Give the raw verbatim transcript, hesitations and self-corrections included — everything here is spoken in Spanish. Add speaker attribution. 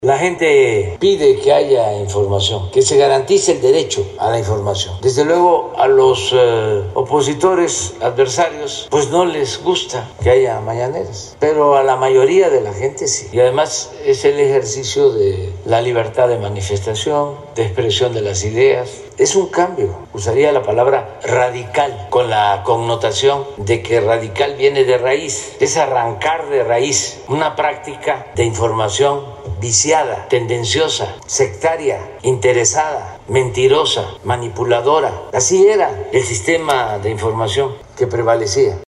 Speaker 1: La gente pide que haya información, que se garantice el derecho a la información. Desde luego a los eh, opositores, adversarios, pues no les gusta que haya mañaneras, pero a la mayoría de la gente sí. Y además es el ejercicio de la libertad de manifestación, de expresión de las ideas. Es un cambio, usaría la palabra radical, con la connotación de que radical viene de raíz. Es arrancar de raíz una práctica de información viciada, tendenciosa, sectaria, interesada, mentirosa, manipuladora. Así era el sistema de información que prevalecía.